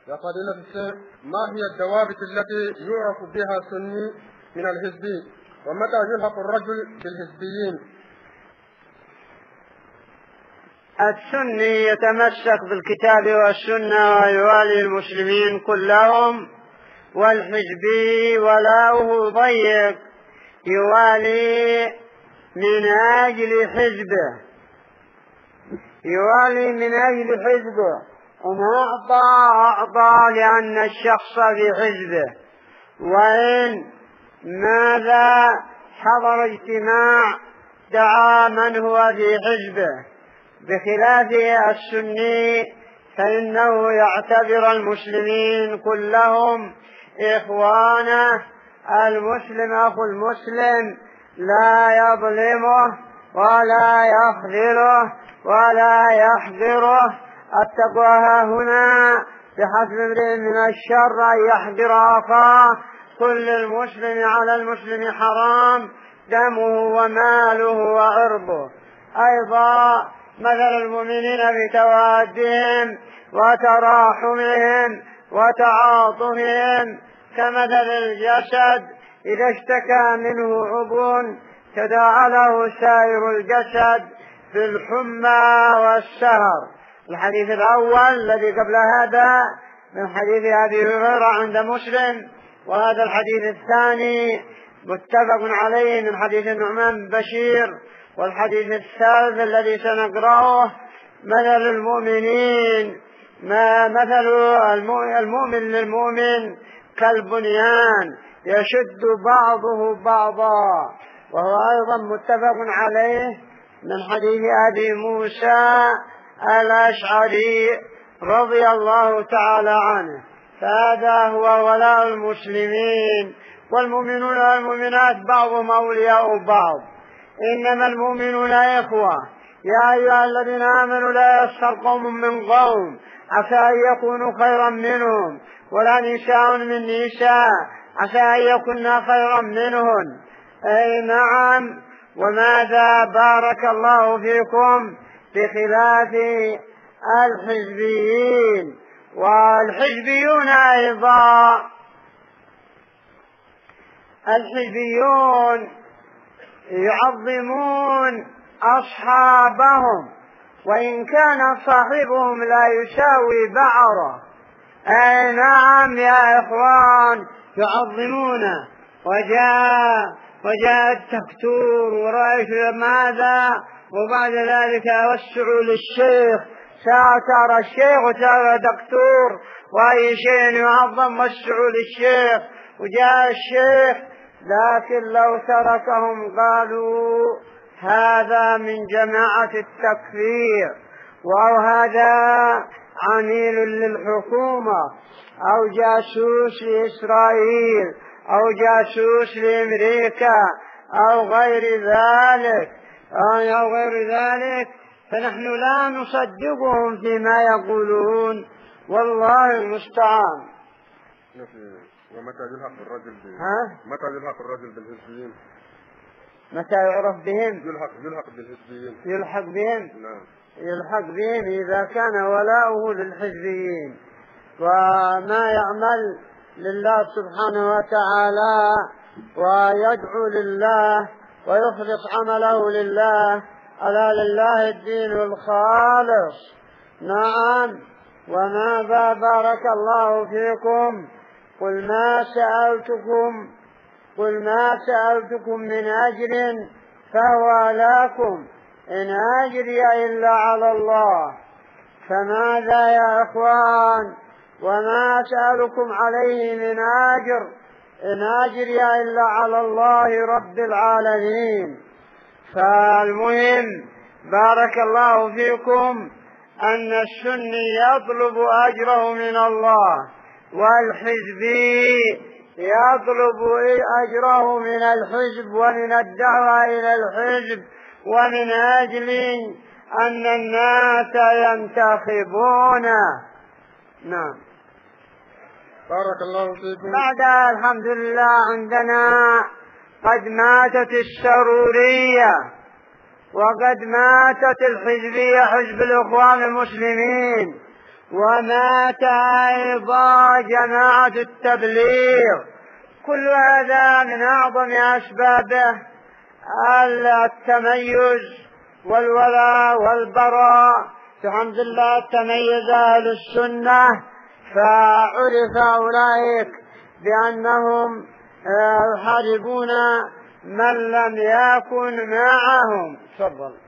يا فضيلة الشيخ، ما هي الضوابط التي يعرف بها السني من الحزبي؟ ومتى يلحق الرجل بالحزبيين؟ السني يتمسك بالكتاب والسنة ويوالي المسلمين كلهم، والحزبي ولاؤه ضيق يوالي من أجل حزبه، إن أعطى لأن الشخص في حزبه، وإن ماذا حضر اجتماع دعا من هو في حزبه، بخلاف السني فإنه يعتبر المسلمين كلهم إخوانه. المسلم أخو المسلم لا يظلمه ولا يخذله ولا يحقره. التقوى هنا بحسب امرئ من الشر أن يحقر أخاه. كل المسلم على المسلم حرام دمه وماله وعرضه. أيضا مثل المؤمنين بتوادهم وتراحمهم وتعاطفهم كمثل الجسد إذا اشتكى منه عضو تداعى له سائر الجسد بالحمى والسهر. الحديث الأول الذي قبل هذا من حديث أبي هريرة عند مسلم، وهذا الحديث الثاني متفق عليه من حديث النعمان بن بشير. والحديث الثالث الذي سنقرأه مثل المؤمنين مثل المؤمن للمؤمن كالبنيان يشد بعضه بعضا، وهو أيضا متفق عليه من حديث أبي موسى الأشعري رضي الله تعالى عنه. فهذا هو ولاء المسلمين، والمؤمنون والمؤمنات بعضهم أولياء بعض، إنما المؤمنون إخوة. يا أيها الذين آمنوا لا يسخر قوم من قوم عسى أن يكونوا خيرا منهم، ولا نساء من نساء عسى أن يكون خيرا منهن. أي نعم. وماذا بارك الله فيكم بخلاف الحزبيين. والحزبيون أيضا الحزبيون يعظمون أصحابهم وإن كان صاحبهم لا يساوي بعضه. أي نعم يا إخوان يعظمونه. وجاء الدكتور ورأيت ماذا، وبعد ذلك أوسعوا للشيخ، سأترى الشيخ وترى دكتور، وأي شيء يعظم وسعوا للشيخ. وجاء الشيخ لكن لو تركهم قالوا هذا من جماعة التكفير، أو هذا عميل للحكومة، أو جاسوس لإسرائيل، أو جاسوس لأمريكا، أو غير ذلك، فنحن لا نصدقهم فيما يقولون، والله المستعان. ومتى يلحق الرجل بالحزبيين؟ متى يعرف بهم؟ يلحق بالحزبيين. نعم. يلحق بهم إذا كان ولاؤه للحزبيين، وما يعمل لله سبحانه وتعالى ويدعو لله ويخلص عمله لله، ألا لله الدين الخالص. نعم. وماذا بارك الله فيكم قل ما سألتكم من أجر فهو لكم، إن أجري إلا على الله. فماذا يا إخوان؟ وما أسألكم عليه من أجر، إن أجري إلا على الله رب العالمين. فالمهم بارك الله فيكم أن السني يطلب أجره من الله، والحزبي يطلب أجره من الحزب ومن الدعوة إلى الحزب، ومن أجل أن الناس ينتخبونه. نعم. بارك الله فيكم. بعد الحمد لله عندنا قد ماتت السرورية، وقد ماتت الحزبية، حزب الإخوان المسلمين، ومات أيضا جماعة التبليغ. كل هذا من أعظم أسبابه التميز والولاء والبراء. الحمد لله تميز أهل السنة فعرف أولئك بأنهم يحاربون من لم يكن معهم. تفضل.